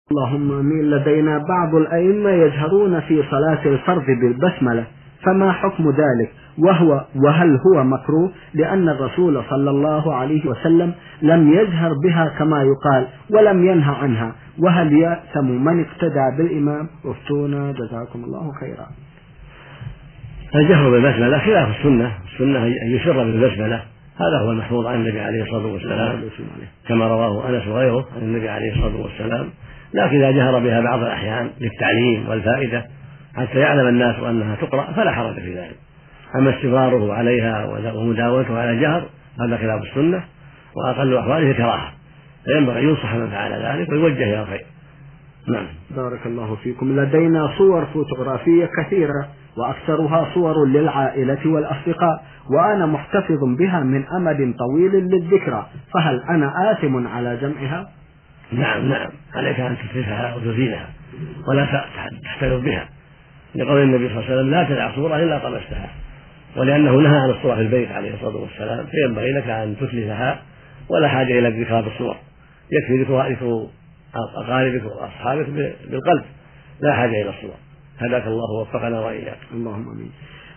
اللهم آمين. لدينا بعض الأئمة يجهرون في صلاة الفرض بالبسملة، فما حكم ذلك؟ وهل هو مكروه؟ لأن الرسول صلى الله عليه وسلم لم يجهر بها كما يقال ولم ينهى عنها، وهل يأثم من اقتدى بالإمام؟ افتونا جزاكم الله خيرا. الجهر بالبسملة خلاف السنة، السنة أن يسر بالبسملة، هذا هو المحفوظ عن النبي عليه الصلاة والسلام كما رواه أنس وغيره عن النبي عليه الصلاة والسلام. لكن إذا جهر بها بعض الأحيان للتعليم والفائدة حتى يعلم الناس أنها تقرأ فلا حرج في ذلك. أما استمراره عليها ومداومته على الجهر هذا خلاف السنة، وأقل أحواله كراهة، فينبغي أن ينصح من فعل ذلك ويوجه إلى الخير. نعم. بارك الله فيكم. لدينا صور فوتوغرافية كثيرة وأكثرها صور للعائلة والأصدقاء، وأنا محتفظ بها من أمد طويل للذكرى، فهل أنا آثم على جمعها؟ نعم عليك أن تتركها وتزيلها ولا تحتفظ بها، لقول النبي صلى الله عليه وسلم لا تدع صورة إلا طمستها، ولأنه نهى عن الصورة في البيت عليه الصلاة والسلام، فينبغي لك أن تتلفها ولا حاجة إلى ذكرها بالصور، يكفي ذكر أقاربك وأصحابك بالقلب، لا حاجة إلى الصور. هداك الله ووفقنا وإياك. اللهم آمين.